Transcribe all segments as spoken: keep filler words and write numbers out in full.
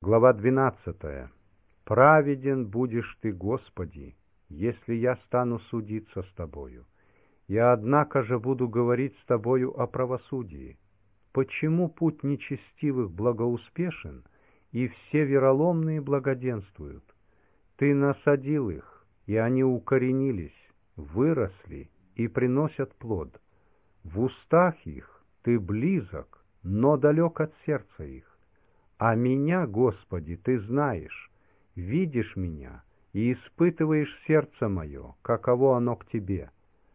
Глава двенадцатая. «Праведен будешь ты, Господи, если я стану судиться с Тобою. Я, однако же, буду говорить с Тобою о правосудии. Почему путь нечестивых благоуспешен, и все вероломные благоденствуют? Ты насадил их, и они укоренились, выросли и приносят плод. В устах их Ты близок, но далек от сердца их. А меня, Господи, Ты знаешь, видишь меня и испытываешь сердце мое, каково оно к Тебе.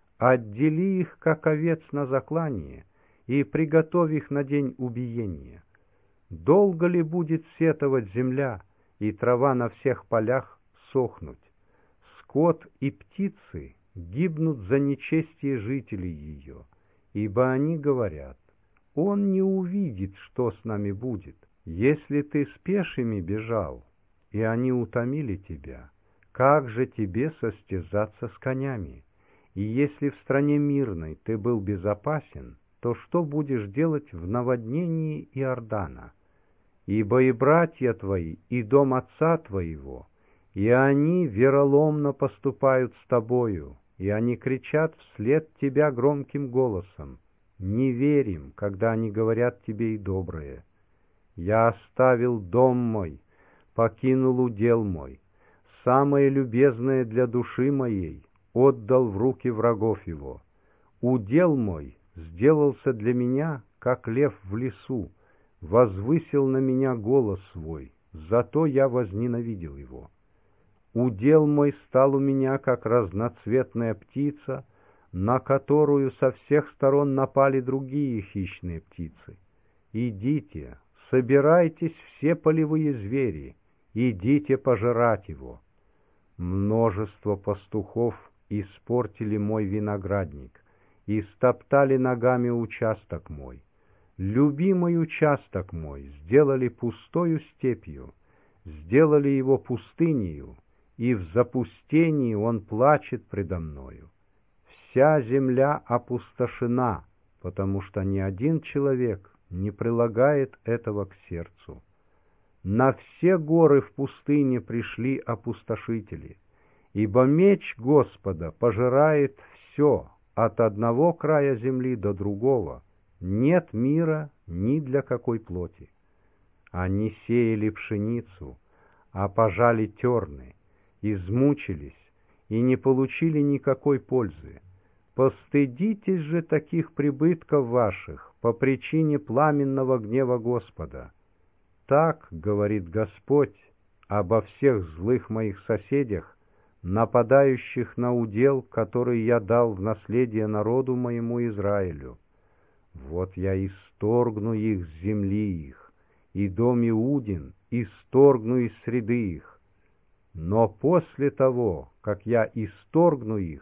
Отдели их, как овец на заклание, и приготовь их на день убиения. Долго ли будет сетовать земля, и трава на всех полях сохнуть? Скот и птицы гибнут за нечестие жителей ее, ибо они говорят: он не увидит, что с нами будет. Если ты с пешими бежал, и они утомили тебя, как же тебе состязаться с конями? И если в стране мирной ты был безопасен, то что будешь делать в наводнении Иордана? Ибо и братья твои, и дом отца твоего, и они вероломно поступают с тобою, и они кричат вслед тебя громким голосом: не верим, когда они говорят тебе и доброе. Я оставил дом мой, покинул удел мой, самое любезное для души моей отдал в руки врагов его. Удел мой сделался для меня, как лев в лесу, возвысил на меня голос свой, зато я возненавидел его. Удел мой стал у меня, как разноцветная птица, на которую со всех сторон напали другие хищные птицы. Идите, собирайтесь все полевые звери, идите пожирать его. Множество пастухов испортили мой виноградник и стоптали ногами участок мой. Любимый участок мой сделали пустою степью, сделали его пустынею, и в запустении он плачет предо мною. Вся земля опустошена, потому что ни один человек не прилагает этого к сердцу. На все горы в пустыне пришли опустошители, ибо меч Господа пожирает все, от одного края земли до другого. Нет мира ни для какой плоти. Они сеяли пшеницу, а пожали терны, измучились и не получили никакой пользы. Постыдитесь же таких прибытков ваших по причине пламенного гнева Господа. Так говорит Господь обо всех злых моих соседях, нападающих на удел, который я дал в наследие народу моему Израилю. Вот я исторгну их с земли их, и дом Иудин исторгну из среды их. Но после того, как я исторгну их,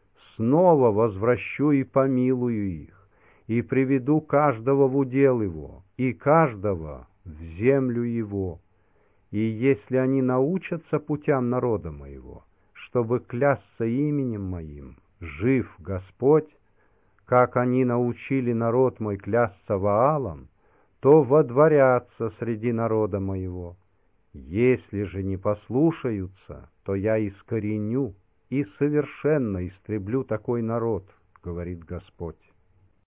снова возвращу и помилую их, и приведу каждого в удел его, и каждого в землю его. И если они научатся путям народа моего, чтобы клясться именем моим, жив Господь, как они научили народ мой клясться Ваалом, то водворятся среди народа моего. Если же не послушаются, то я искореню и совершенно истреблю такой народ, говорит Господь.